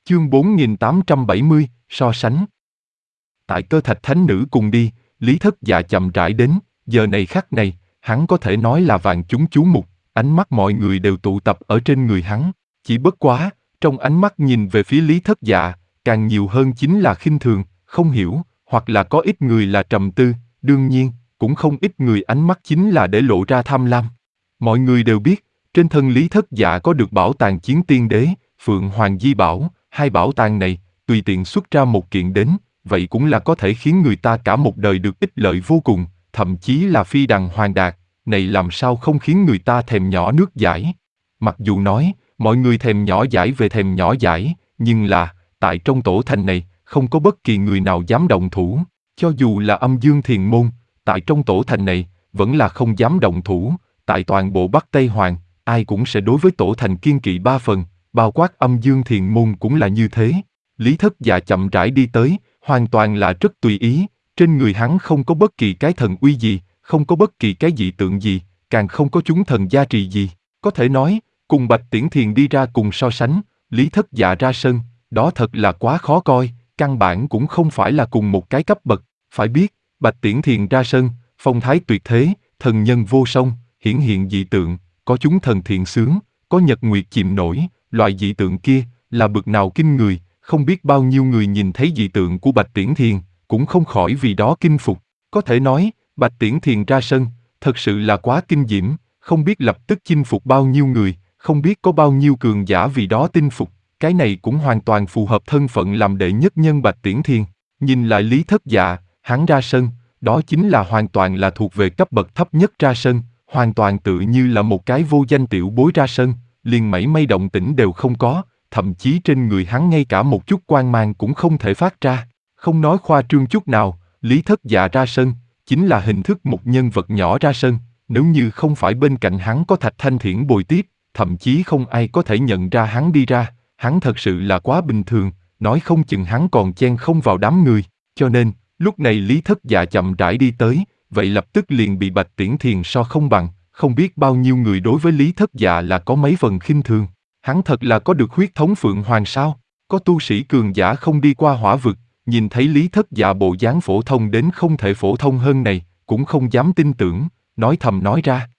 Chương 4870, so sánh. Tại Cơ Thạch Thánh Nữ cùng đi, Lý Thất Dạ chậm rãi đến, giờ này khắc này, hắn có thể nói là vạn chúng chú mục, ánh mắt mọi người đều tụ tập ở trên người hắn. Chỉ bất quá, trong ánh mắt nhìn về phía Lý Thất Dạ, càng nhiều hơn chính là khinh thường, không hiểu, hoặc là có ít người là trầm tư, đương nhiên, cũng không ít người ánh mắt chính là để lộ ra tham lam. Mọi người đều biết, trên thân Lý Thất Dạ có được bảo tàng Chiến Tiên Đế, Phượng Hoàng Di Bảo, hai bảo tàng này, tùy tiện xuất ra một kiện đến, vậy cũng là có thể khiến người ta cả một đời được ích lợi vô cùng, thậm chí là phi đằng hoàng đạt, này làm sao không khiến người ta thèm nhỏ nước dãi. Mặc dù nói, mọi người thèm nhỏ dãi về thèm nhỏ dãi, nhưng là, tại trong tổ thành này, không có bất kỳ người nào dám động thủ, cho dù là Âm Dương Thiền Môn, tại trong tổ thành này, vẫn là không dám động thủ, tại toàn bộ Bắc Tây Hoàng, ai cũng sẽ đối với tổ thành kiên kỵ ba phần, bao quát Âm Dương Thiền Môn cũng là như thế. Lý Thất Dạ chậm rãi đi tới, hoàn toàn là rất tùy ý, trên người hắn không có bất kỳ cái thần uy gì, không có bất kỳ cái dị tượng gì, càng không có chúng thần gia trì gì. Có thể nói, cùng Bạch Tiễn Thiền đi ra cùng so sánh, Lý Thất Dạ ra sân, đó thật là quá khó coi, căn bản cũng không phải là cùng một cái cấp bậc. Phải biết, Bạch Tiễn Thiền ra sân, phong thái tuyệt thế, thần nhân vô song, hiển hiện dị tượng, có chúng thần thiện xướng, có nhật nguyệt chìm nổi, loại dị tượng kia là bực nào kinh người, không biết bao nhiêu người nhìn thấy dị tượng của Bạch Tiễn Thiền, cũng không khỏi vì đó kinh phục. Có thể nói, Bạch Tiễn Thiền ra sân, thật sự là quá kinh diễm, không biết lập tức chinh phục bao nhiêu người, không biết có bao nhiêu cường giả vì đó tin phục, cái này cũng hoàn toàn phù hợp thân phận làm đệ nhất nhân Bạch Tiễn Thiền. Nhìn lại Lý Thất Dạ, hắn ra sân, đó chính là hoàn toàn là thuộc về cấp bậc thấp nhất ra sân, hoàn toàn tự như là một cái vô danh tiểu bối ra sân, liền mảy may động tĩnh đều không có, thậm chí trên người hắn ngay cả một chút quang mang cũng không thể phát ra. Không nói khoa trương chút nào, Lý Thất Dạ ra sân, chính là hình thức một nhân vật nhỏ ra sân, nếu như không phải bên cạnh hắn có Thạch Thanh Thiển bồi tiếp, thậm chí không ai có thể nhận ra hắn đi ra, hắn thật sự là quá bình thường, nói không chừng hắn còn chen không vào đám người, cho nên, lúc này Lý Thất Dạ chậm rãi đi tới, vậy lập tức liền bị Bạch Tiễn Thiền so không bằng, không biết bao nhiêu người đối với Lý Thất Dạ là có mấy phần khinh thường. Hắn thật là có được huyết thống Phượng Hoàng sao? Có tu sĩ cường giả không đi qua hỏa vực, nhìn thấy Lý Thất Dạ bộ dáng phổ thông đến không thể phổ thông hơn này, cũng không dám tin tưởng, nói thầm nói ra.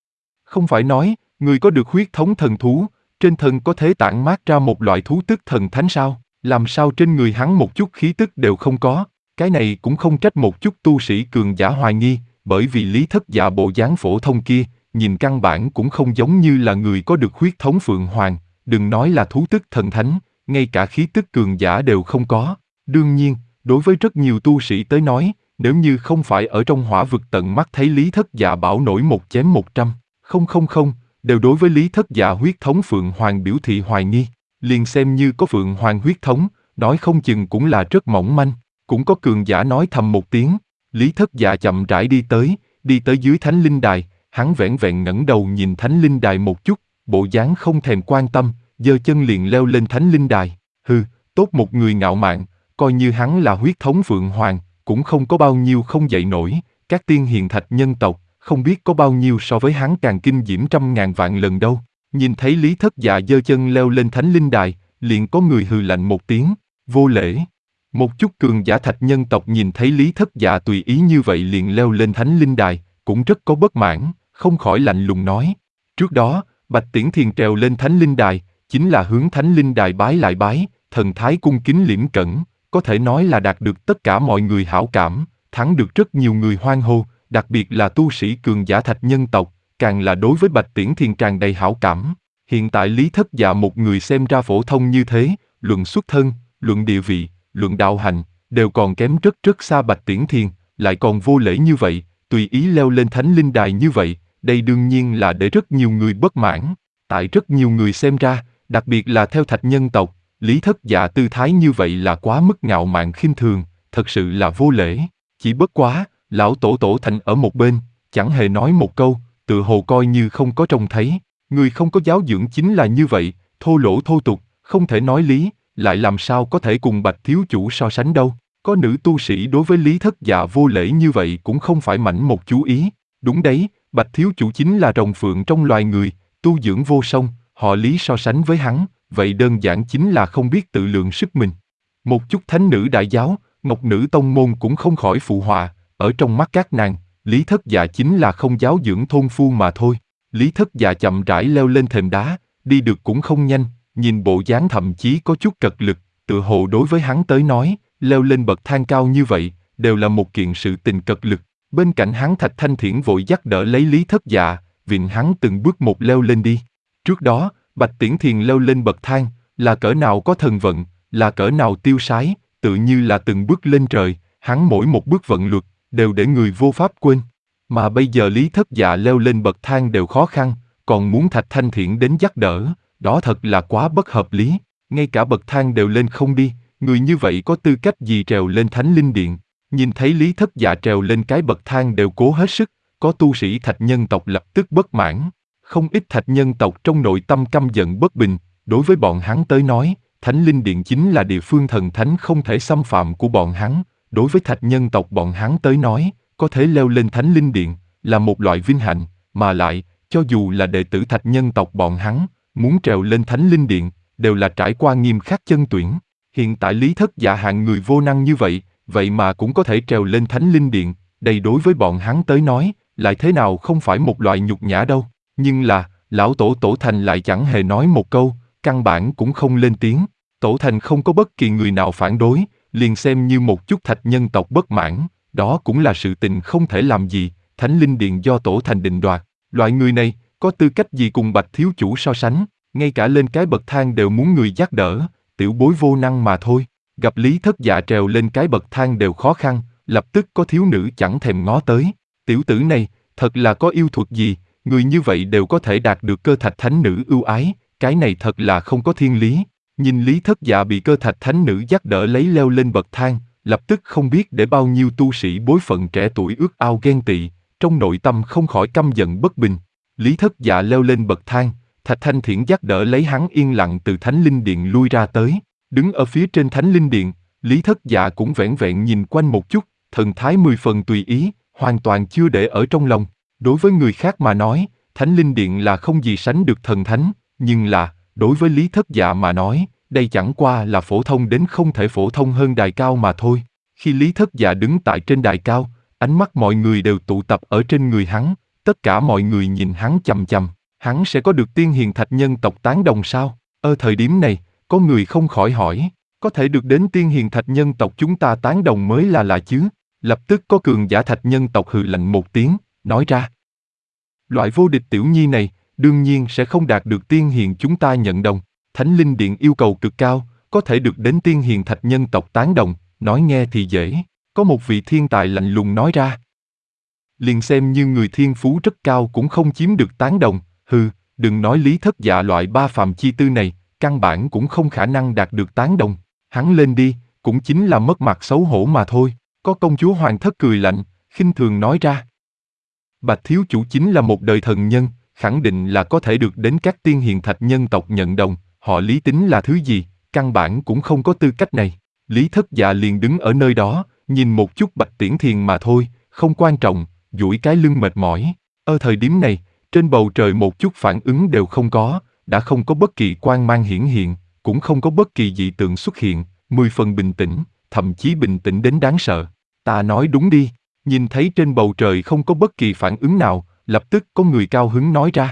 Không phải nói, người có được huyết thống thần thú, trên thân có thể tản mát ra một loại thú tức thần thánh sao? Làm sao trên người hắn một chút khí tức đều không có? Cái này cũng không trách một chút tu sĩ cường giả hoài nghi, bởi vì Lý Thất Dạ bộ dáng phổ thông kia, nhìn căn bản cũng không giống như là người có được huyết thống Phượng Hoàng, đừng nói là thú tức thần thánh, ngay cả khí tức cường giả đều không có. Đương nhiên, đối với rất nhiều tu sĩ tới nói, nếu như không phải ở trong hỏa vực tận mắt thấy Lý Thất Dạ bảo nổi một chém 100, không, đều đối với Lý Thất Dạ huyết thống Phượng Hoàng biểu thị hoài nghi, liền xem như có Phượng Hoàng huyết thống, nói không chừng cũng là rất mỏng manh. Cũng có cường giả nói thầm một tiếng, Lý Thất Dạ chậm rãi đi tới dưới Thánh Linh Đài, hắn vẻn vẹn ngẩng đầu nhìn Thánh Linh Đài một chút, bộ dáng không thèm quan tâm, giơ chân liền leo lên Thánh Linh Đài. Hừ, tốt một người ngạo mạn, coi như hắn là huyết thống Phượng Hoàng, cũng không có bao nhiêu không dậy nổi, các tiên hiền thạch nhân tộc, không biết có bao nhiêu so với hắn càng kinh diễm trăm ngàn vạn lần đâu. Nhìn thấy Lý Thất Dạ giơ chân leo lên Thánh Linh Đài, liền có người hừ lạnh một tiếng, vô lễ. Một chút cường giả thạch nhân tộc nhìn thấy Lý Thất Dạ tùy ý như vậy liền leo lên Thánh Linh Đài, cũng rất có bất mãn, không khỏi lạnh lùng nói. Trước đó, Bạch Tiễn Thiền trèo lên Thánh Linh Đài, chính là hướng Thánh Linh Đài bái lại bái, thần thái cung kính liễm cẩn, có thể nói là đạt được tất cả mọi người hảo cảm, thắng được rất nhiều người hoan hô, đặc biệt là tu sĩ cường giả thạch nhân tộc, càng là đối với Bạch Tiễn Thiền tràn đầy hảo cảm. Hiện tại Lý Thất Dạ một người xem ra phổ thông như thế, luận xuất thân, luận địa vị, luận đạo hành, đều còn kém rất xa Bạch Tiễn Thiền, lại còn vô lễ như vậy, tùy ý leo lên Thánh Linh Đài như vậy, đây đương nhiên là để rất nhiều người bất mãn. Tại rất nhiều người xem ra, đặc biệt là theo thạch nhân tộc, Lý Thất Dạ tư thái như vậy là quá mức ngạo mạn khinh thường, thật sự là vô lễ. Chỉ bất quá, lão tổ thành ở một bên, chẳng hề nói một câu, tự hồ coi như không có trông thấy. Người không có giáo dưỡng chính là như vậy, thô lỗ thô tục, không thể nói lý, lại làm sao có thể cùng Bạch thiếu chủ so sánh đâu. Có nữ tu sĩ đối với Lý Thất Dạ vô lễ như vậy cũng không phải mảnh một chú ý. Đúng đấy, Bạch thiếu chủ chính là rồng phượng trong loài người, tu dưỡng vô song, họ Lý so sánh với hắn, vậy đơn giản chính là không biết tự lượng sức mình. Một chút thánh nữ đại giáo, ngọc nữ tông môn cũng không khỏi phụ họa, ở trong mắt các nàng, Lý Thất Dạ chính là không giáo dưỡng thôn phu mà thôi. Lý Thất Dạ chậm rãi leo lên thềm đá, đi được cũng không nhanh, nhìn bộ dáng thậm chí có chút cật lực, tựa hồ đối với hắn tới nói, leo lên bậc thang cao như vậy, đều là một kiện sự tình cật lực. Bên cạnh hắn Thạch Thanh Thiển vội dắt đỡ lấy Lý Thất Dạ, vịn hắn từng bước một leo lên đi. Trước đó, Bạch Tiễn Thiền leo lên bậc thang, là cỡ nào có thần vận, là cỡ nào tiêu sái, tự như là từng bước lên trời, hắn mỗi một bước vận luật, đều để người vô pháp quên. Mà bây giờ Lý Thất Dạ leo lên bậc thang đều khó khăn, còn muốn Thạch Thanh Thiển đến dắt đỡ, đó thật là quá bất hợp lý. Ngay cả bậc thang đều lên không đi, người như vậy có tư cách gì trèo lên Thánh Linh Điện. Nhìn thấy Lý Thất Dạ trèo lên cái bậc thang đều cố hết sức, có tu sĩ Thạch nhân tộc lập tức bất mãn. Không ít Thạch nhân tộc trong nội tâm căm giận bất bình, đối với bọn hắn tới nói, Thánh Linh Điện chính là địa phương thần thánh không thể xâm phạm của bọn hắn. Đối với Thạch nhân tộc bọn hắn tới nói, có thể leo lên Thánh Linh Điện, là một loại vinh hạnh, mà lại, cho dù là đệ tử Thạch nhân tộc bọn hắn, muốn trèo lên Thánh Linh Điện, đều là trải qua nghiêm khắc chân tuyển. Hiện tại Lý Thất Dạ hạng người vô năng như vậy, vậy mà cũng có thể trèo lên Thánh Linh Điện, đây đối với bọn hắn tới nói, lại thế nào không phải một loại nhục nhã đâu. Nhưng là, lão tổ Tổ Thành lại chẳng hề nói một câu, căn bản cũng không lên tiếng. Tổ Thành không có bất kỳ người nào phản đối, liền xem như một chút Thạch nhân tộc bất mãn, đó cũng là sự tình không thể làm gì, Thánh Linh Điện do Tổ Thành định đoạt. Loại người này, có tư cách gì cùng Bạch thiếu chủ so sánh, ngay cả lên cái bậc thang đều muốn người dắt đỡ, tiểu bối vô năng mà thôi. Gặp Lý Thất Dạ trèo lên cái bậc thang đều khó khăn, lập tức có thiếu nữ chẳng thèm ngó tới. Tiểu tử này, thật là có yêu thuật gì, người như vậy đều có thể đạt được cơ thạch thánh nữ ưu ái, cái này thật là không có thiên lý. Nhìn Lý Thất Dạ bị cơ thạch thánh nữ dắt đỡ lấy leo lên bậc thang, lập tức không biết để bao nhiêu tu sĩ bối phận trẻ tuổi ước ao ghen tị, trong nội tâm không khỏi căm giận bất bình. Lý Thất Dạ leo lên bậc thang, Thạch Thanh Thiển dắt đỡ lấy hắn yên lặng từ Thánh Linh Điện lui ra tới. Đứng ở phía trên Thánh Linh Điện, Lý Thất Dạ cũng vẻn vẹn nhìn quanh một chút, thần thái 10 phần tùy ý, hoàn toàn chưa để ở trong lòng. Đối với người khác mà nói, Thánh Linh Điện là không gì sánh được thần thánh, nhưng là, đối với Lý Thất Dạ mà nói, đây chẳng qua là phổ thông đến không thể phổ thông hơn đài cao mà thôi. Khi Lý Thất Dạ đứng tại trên đài cao, ánh mắt mọi người đều tụ tập ở trên người hắn, tất cả mọi người nhìn hắn chằm chằm. Hắn sẽ có được tiên hiền thạch nhân tộc tán đồng sao? Ở thời điểm này, có người không khỏi hỏi, có thể được đến tiên hiền thạch nhân tộc chúng ta tán đồng mới là lạ chứ? Lập tức có cường giả thạch nhân tộc hừ lạnh một tiếng, nói ra. Loại vô địch tiểu nhi này, đương nhiên sẽ không đạt được tiên hiền chúng ta nhận đồng. Thánh Linh Điện yêu cầu cực cao, có thể được đến tiên hiền thạch nhân tộc tán đồng, nói nghe thì dễ. Có một vị thiên tài lạnh lùng nói ra. Liền xem như người thiên phú rất cao cũng không chiếm được tán đồng. Hừ, đừng nói Lý Thất Dạ loại ba phàm chi tư này, căn bản cũng không khả năng đạt được tán đồng. Hắn lên đi, cũng chính là mất mặt xấu hổ mà thôi. Có công chúa Hoàng Thất cười lạnh, khinh thường nói ra. Bạch thiếu chủ chính là một đời thần nhân, khẳng định là có thể được đến các tiên hiền thạch nhân tộc nhận đồng. Họ Lý tính là thứ gì, căn bản cũng không có tư cách này. Lý Thất Dạ liền đứng ở nơi đó, nhìn một chút Bạch Tiễn Thiền mà thôi, không quan trọng, duỗi cái lưng mệt mỏi. Ở thời điểm này, trên bầu trời một chút phản ứng đều không có, đã không có bất kỳ quang mang hiển hiện, cũng không có bất kỳ dị tượng xuất hiện, 10 phần bình tĩnh, thậm chí bình tĩnh đến đáng sợ. Ta nói đúng đi, nhìn thấy trên bầu trời không có bất kỳ phản ứng nào, lập tức có người cao hứng nói ra.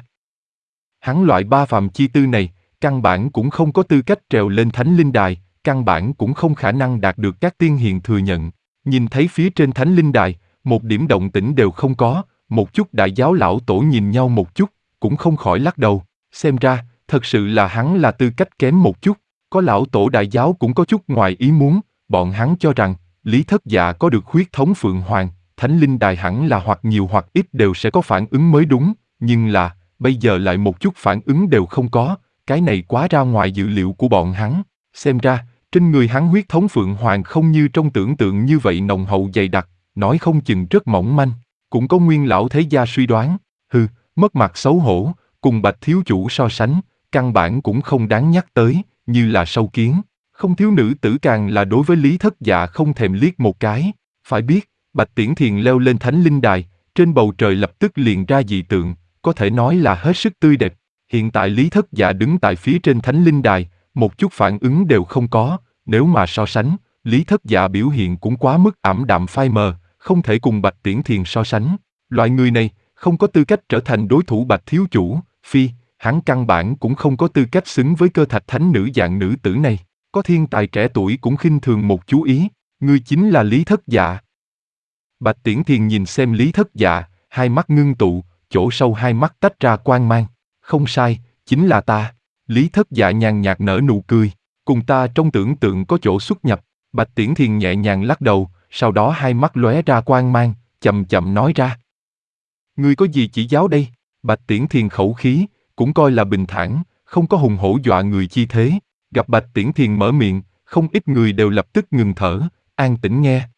Hắn loại ba phàm chi tư này, căn bản cũng không có tư cách trèo lên Thánh Linh Đài, căn bản cũng không khả năng đạt được các tiên hiền thừa nhận. Nhìn thấy phía trên Thánh Linh Đài, một điểm động tĩnh đều không có, một chút đại giáo lão tổ nhìn nhau một chút, cũng không khỏi lắc đầu, xem ra, thật sự là hắn là tư cách kém một chút. Có lão tổ đại giáo cũng có chút ngoài ý muốn, bọn hắn cho rằng, Lý Thất Dạ có được huyết thống Phượng Hoàng, Thánh Linh Đài hẳn là hoặc nhiều hoặc ít đều sẽ có phản ứng mới đúng, nhưng là, bây giờ lại một chút phản ứng đều không có, cái này quá ra ngoài dự liệu của bọn hắn. Xem ra, trên người hắn huyết thống Phượng Hoàng không như trong tưởng tượng như vậy nồng hậu dày đặc, nói không chừng rất mỏng manh. Cũng có nguyên lão thế gia suy đoán, mất mặt xấu hổ, cùng Bạch thiếu chủ so sánh, căn bản cũng không đáng nhắc tới, như là sâu kiến. Không thiếu nữ tử càng là đối với Lý Thất Dạ không thèm liếc một cái. Phải biết, Bạch Tiễn Thiền leo lên Thánh Linh Đài, trên bầu trời lập tức liền ra dị tượng, có thể nói là hết sức tươi đẹp. Hiện tại Lý Thất Dạ đứng tại phía trên Thánh Linh Đài, một chút phản ứng đều không có, nếu mà so sánh, Lý Thất Dạ biểu hiện cũng quá mức ảm đạm phai mờ, không thể cùng Bạch Tiễn Thiền so sánh. Loại người này, không có tư cách trở thành đối thủ Bạch Thiếu Chủ, hắn căn bản cũng không có tư cách xứng với cơ thạch thánh nữ dạng nữ tử này. Có thiên tài trẻ tuổi cũng khinh thường một chú ý, ngươi chính là Lý Thất Dạ. Bạch Tiễn Thiền nhìn xem Lý Thất Dạ, hai mắt ngưng tụ, chỗ sâu hai mắt tách ra quang mang. Không sai, chính là ta. Lý Thất Dạ nhàn nhạt nở nụ cười, cùng ta trong tưởng tượng có chỗ xuất nhập. Bạch Tiễn Thiền nhẹ nhàng lắc đầu, sau đó hai mắt lóe ra quang mang, chậm chậm nói ra. Ngươi có gì chỉ giáo đây? Bạch Tiễn Thiền khẩu khí, cũng coi là bình thản, không có hùng hổ dọa người chi thế. Gặp Bạch Tiễn Thiền mở miệng, không ít người đều lập tức ngừng thở, an tĩnh nghe.